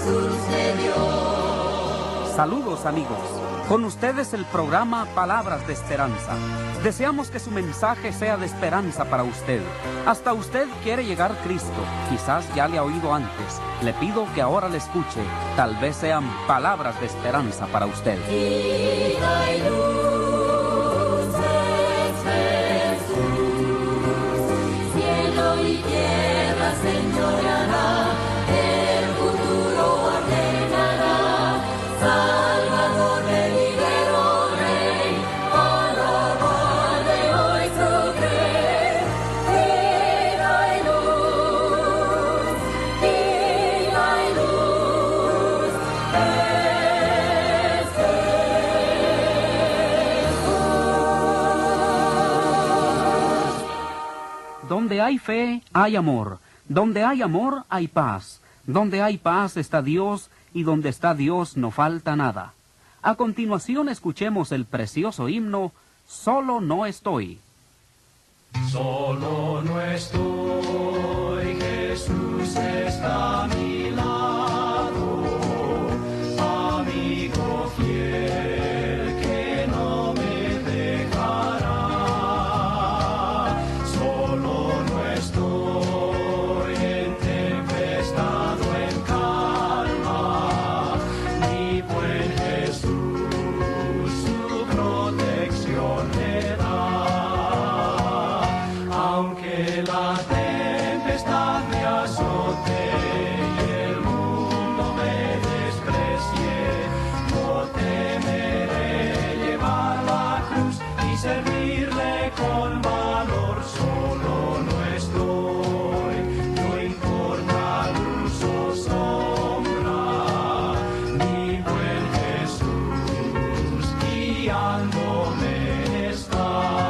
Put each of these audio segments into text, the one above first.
Saludos amigos, con ustedes el programa Palabras de Esperanza. Deseamos que su mensaje sea de esperanza para usted. Hasta usted quiere llegar a Cristo, quizás ya le ha oído antes. Le pido que ahora le escuche, tal vez sean palabras de esperanza para usted. Vida y luz es Jesús, cielo y tierra señoreará, el futuro ordenará, Salvador, venidero Rey, alabarle hoy su rey. Vida y luz es Jesús. Donde hay fe, hay amor. Donde hay amor, hay paz. Donde hay paz está Dios, y donde está Dios no falta nada. A continuación escuchemos el precioso himno, Solo no estoy. Solo no estoy, Jesús está a mi lado, amigo fiel que no me dejará. Solo no estoy en tempestad o en calma, mi buen Jesús su protección me da. Aunque la tempestad me azote y el mundo me desprecie, no temeré llevar la cruz y servirle con valor. Solo no estoy, no importa luz o sombra, mi buen Jesús guiándome está.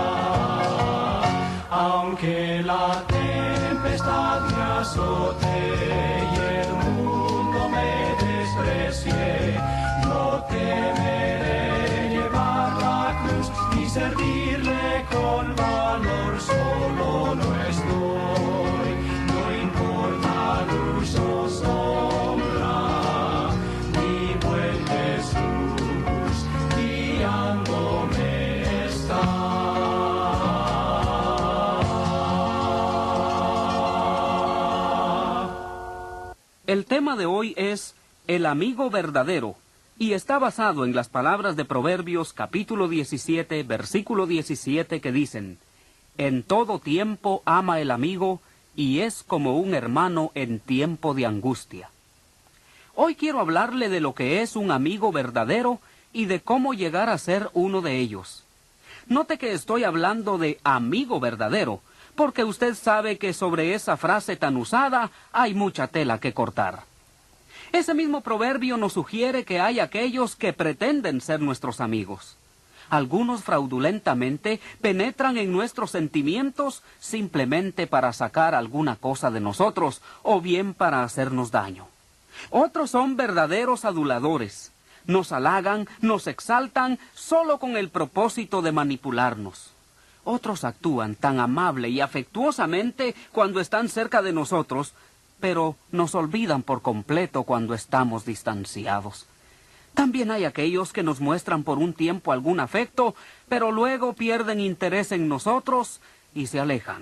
Aunque la tempestad me azote y el mundo me desprecie, no temeré llevar la cruz y servirle con valor. Solo no estoy, no importa luz o sombra, mi buen Jesús guiándome está. El tema de hoy es el amigo verdadero y está basado en las palabras de Proverbios capítulo 17, versículo 17 que dicen: En todo tiempo ama el amigo y es como un hermano en tiempo de angustia. Hoy quiero hablarle de lo que es un amigo verdadero y de cómo llegar a ser uno de ellos. Note que estoy hablando de amigo verdadero, porque usted sabe que sobre esa frase tan usada hay mucha tela que cortar. Ese mismo proverbio nos sugiere que hay aquellos que pretenden ser nuestros amigos. Algunos fraudulentamente penetran en nuestros sentimientos simplemente para sacar alguna cosa de nosotros o bien para hacernos daño. Otros son verdaderos aduladores. Nos halagan, nos exaltan solo con el propósito de manipularnos. Otros actúan tan amable y afectuosamente cuando están cerca de nosotros, pero nos olvidan por completo cuando estamos distanciados. También hay aquellos que nos muestran por un tiempo algún afecto, pero luego pierden interés en nosotros y se alejan.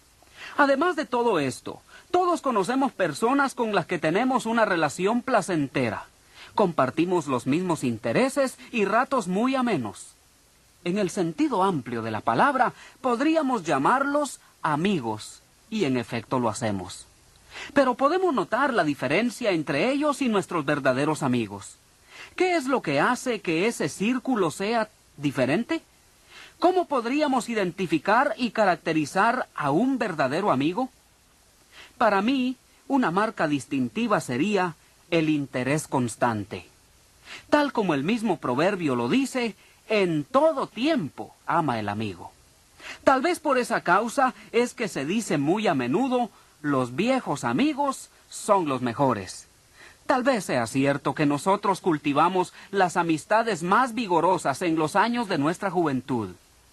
Además de todo esto, todos conocemos personas con las que tenemos una relación placentera. Compartimos los mismos intereses y ratos muy amenos. En el sentido amplio de la palabra, podríamos llamarlos amigos, y en efecto lo hacemos. Pero podemos notar la diferencia entre ellos y nuestros verdaderos amigos. ¿Qué es lo que hace que ese círculo sea diferente? ¿Cómo podríamos identificar y caracterizar a un verdadero amigo? Para mí, una marca distintiva sería el interés constante. Tal como el mismo proverbio lo dice, en todo tiempo ama el amigo. Tal vez por esa causa es que se dice muy a menudo, los viejos amigos son los mejores. Tal vez sea cierto que nosotros cultivamos las amistades más vigorosas en los años de nuestra juventud.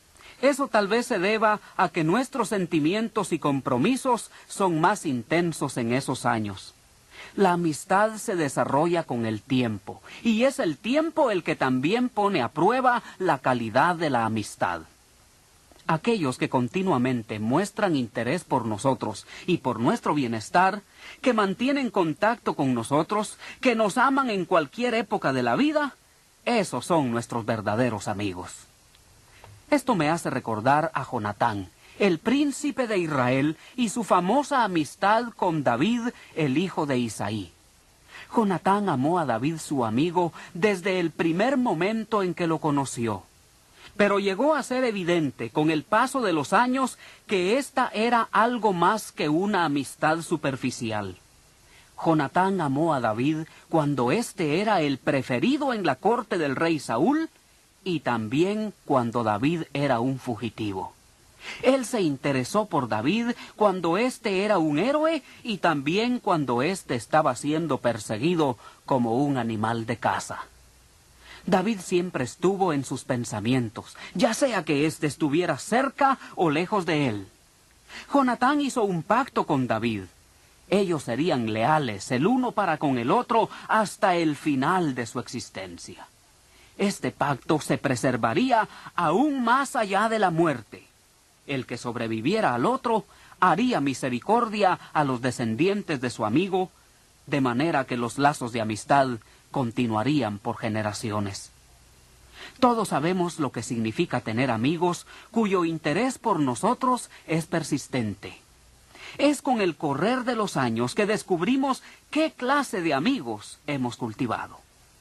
Eso tal vez se deba a que nuestros sentimientos y compromisos son más intensos en esos años. La amistad se desarrolla con el tiempo, y es el tiempo el que también pone a prueba la calidad de la amistad. Aquellos que continuamente muestran interés por nosotros y por nuestro bienestar, que mantienen contacto con nosotros, que nos aman en cualquier época de la vida, esos son nuestros verdaderos amigos. Esto me hace recordar a Jonatán, el príncipe de Israel, y su famosa amistad con David, el hijo de Isaí. Jonatán amó a David, su amigo, desde el primer momento en que lo conoció. Pero llegó a ser evidente con el paso de los años que esta era algo más que una amistad superficial. Jonatán amó a David cuando éste era el preferido en la corte del rey Saúl y también cuando David era un fugitivo. Él se interesó por David cuando éste era un héroe y también cuando éste estaba siendo perseguido como un animal de caza. David siempre estuvo en sus pensamientos, ya sea que éste estuviera cerca o lejos de él. Jonatán hizo un pacto con David. Ellos serían leales el uno para con el otro hasta el final de su existencia. Este pacto se preservaría aún más allá de la muerte. El que sobreviviera al otro haría misericordia a los descendientes de su amigo, de manera que los lazos de amistad continuarían por generaciones. Todos sabemos lo que significa tener amigos cuyo interés por nosotros es persistente. Es con el correr de los años que descubrimos qué clase de amigos hemos cultivado.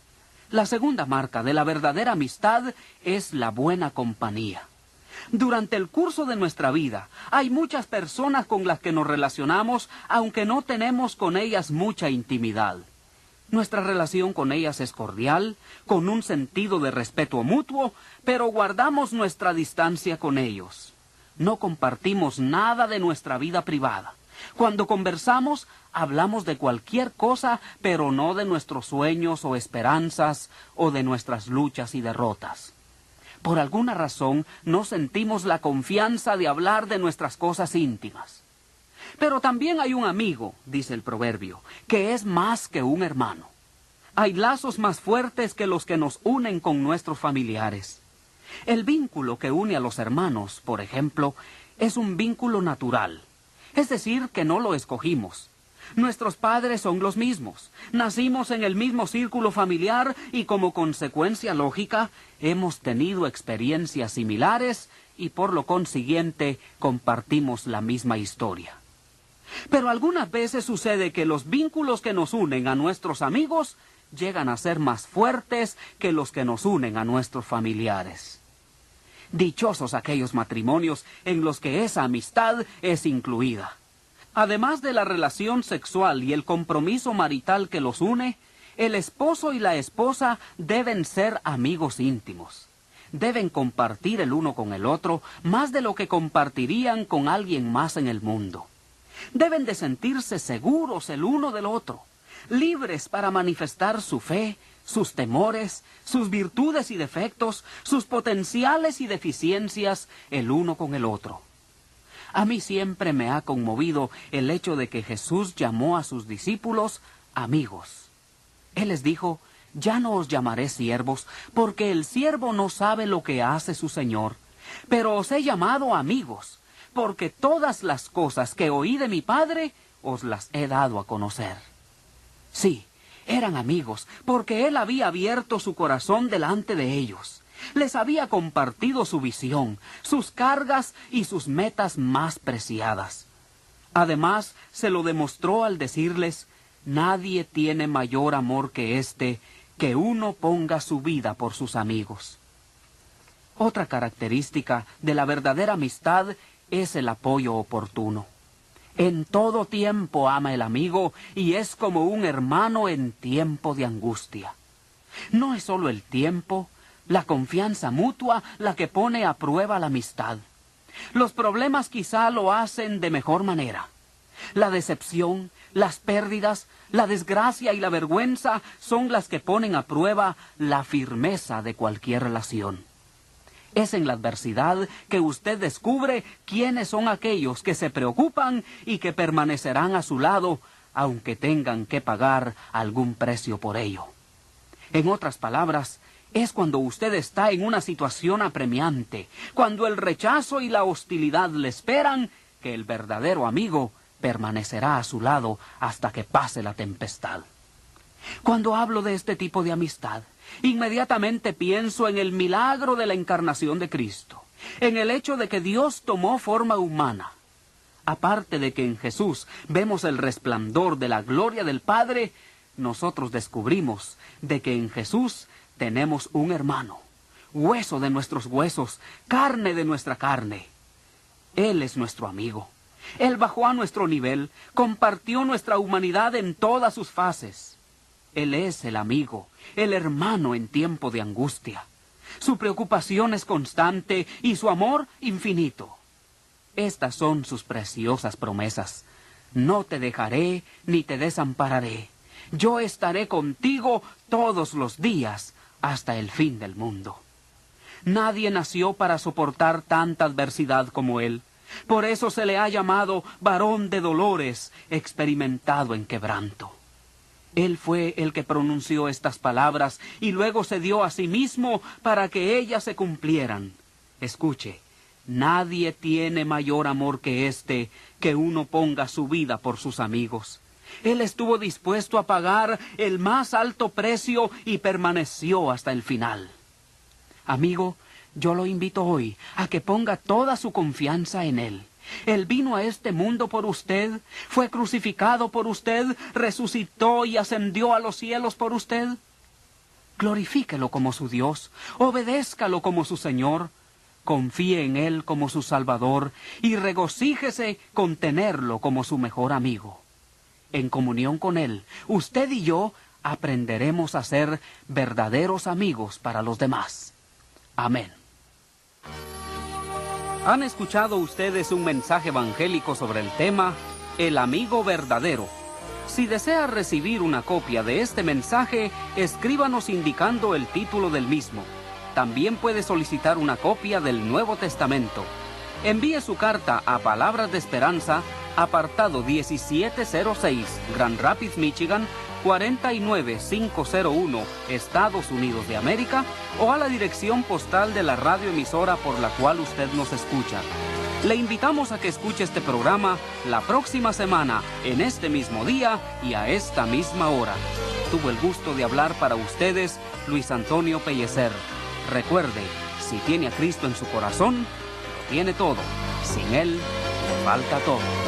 La segunda marca de la verdadera amistad es la buena compañía. Durante el curso de nuestra vida, hay muchas personas con las que nos relacionamos, aunque no tenemos con ellas mucha intimidad. Nuestra relación con ellas es cordial, con un sentido de respeto mutuo, pero guardamos nuestra distancia con ellos. No compartimos nada de nuestra vida privada. Cuando conversamos, hablamos de cualquier cosa, pero no de nuestros sueños o esperanzas, o de nuestras luchas y derrotas. Por alguna razón, no sentimos la confianza de hablar de nuestras cosas íntimas. Pero también hay un amigo, dice el proverbio, que es más que un hermano. Hay lazos más fuertes que los que nos unen con nuestros familiares. El vínculo que une a los hermanos, por ejemplo, es un vínculo natural. Es decir, que no lo escogimos. Nuestros padres son los mismos. Nacimos en el mismo círculo familiar y como consecuencia lógica hemos tenido experiencias similares y por lo consiguiente compartimos la misma historia. Pero algunas veces sucede que los vínculos que nos unen a nuestros amigos llegan a ser más fuertes que los que nos unen a nuestros familiares. Dichosos aquellos matrimonios en los que esa amistad es incluida. Además de la relación sexual y el compromiso marital que los une, el esposo y la esposa deben ser amigos íntimos. Deben compartir el uno con el otro más de lo que compartirían con alguien más en el mundo. Deben de sentirse seguros el uno del otro, libres para manifestar su fe, sus temores, sus virtudes y defectos, sus potenciales y deficiencias el uno con el otro. A mí siempre me ha conmovido el hecho de que Jesús llamó a sus discípulos amigos. Él les dijo, ya no os llamaré siervos, porque el siervo no sabe lo que hace su Señor, pero os he llamado amigos, porque todas las cosas que oí de mi Padre os las he dado a conocer. Sí, eran amigos, porque Él había abierto su corazón delante de ellos. Les había compartido su visión, sus cargas y sus metas más preciadas. Además, se lo demostró al decirles, nadie tiene mayor amor que este, que uno ponga su vida por sus amigos. Otra característica de la verdadera amistad es el apoyo oportuno. En todo tiempo ama el amigo y es como un hermano en tiempo de angustia. No es solo el tiempo, la confianza mutua la que pone a prueba la amistad. Los problemas quizá lo hacen de mejor manera. La decepción, las pérdidas, la desgracia y la vergüenza son las que ponen a prueba la firmeza de cualquier relación. Es en la adversidad que usted descubre quiénes son aquellos que se preocupan y que permanecerán a su lado, aunque tengan que pagar algún precio por ello. En otras palabras, es cuando usted está en una situación apremiante, cuando el rechazo y la hostilidad le esperan, que el verdadero amigo permanecerá a su lado hasta que pase la tempestad. Cuando hablo de este tipo de amistad, inmediatamente pienso en el milagro de la encarnación de Cristo, en el hecho de que Dios tomó forma humana. Aparte de que en Jesús vemos el resplandor de la gloria del Padre, nosotros descubrimos de que en Jesús tenemos un hermano, hueso de nuestros huesos, carne de nuestra carne. Él es nuestro amigo. Él bajó a nuestro nivel, compartió nuestra humanidad en todas sus fases. Él es el amigo, el hermano en tiempo de angustia. Su preocupación es constante y su amor infinito. Estas son sus preciosas promesas. No te dejaré ni te desampararé. Yo estaré contigo todos los días hasta el fin del mundo. Nadie nació para soportar tanta adversidad como él. Por eso se le ha llamado varón de dolores, experimentado en quebranto. Él fue el que pronunció estas palabras y luego se dio a sí mismo para que ellas se cumplieran. Escuche, nadie tiene mayor amor que este, que uno ponga su vida por sus amigos. Él estuvo dispuesto a pagar el más alto precio y permaneció hasta el final. Amigo, yo lo invito hoy a que ponga toda su confianza en Él. Él vino a este mundo por usted, fue crucificado por usted, resucitó y ascendió a los cielos por usted. Glorifíquelo como su Dios, obedézcalo como su Señor, confíe en Él como su Salvador y regocíjese con tenerlo como su mejor amigo. En comunión con Él, usted y yo aprenderemos a ser verdaderos amigos para los demás. Amén. ¿Han escuchado ustedes un mensaje evangélico sobre el tema El amigo verdadero? Si desea recibir una copia de este mensaje, escríbanos indicando el título del mismo. También puede solicitar una copia del Nuevo Testamento. Envíe su carta a Palabras de Esperanza, apartado 1706, Grand Rapids, Michigan, 49501, Estados Unidos de América, o a la dirección postal de la radioemisora por la cual usted nos escucha. Le invitamos a que escuche este programa la próxima semana, en este mismo día y a esta misma hora. Tuvo el gusto de hablar para ustedes Luis Antonio Pellecer. Recuerde, si tiene a Cristo en su corazón, lo tiene todo. Sin Él, le falta todo.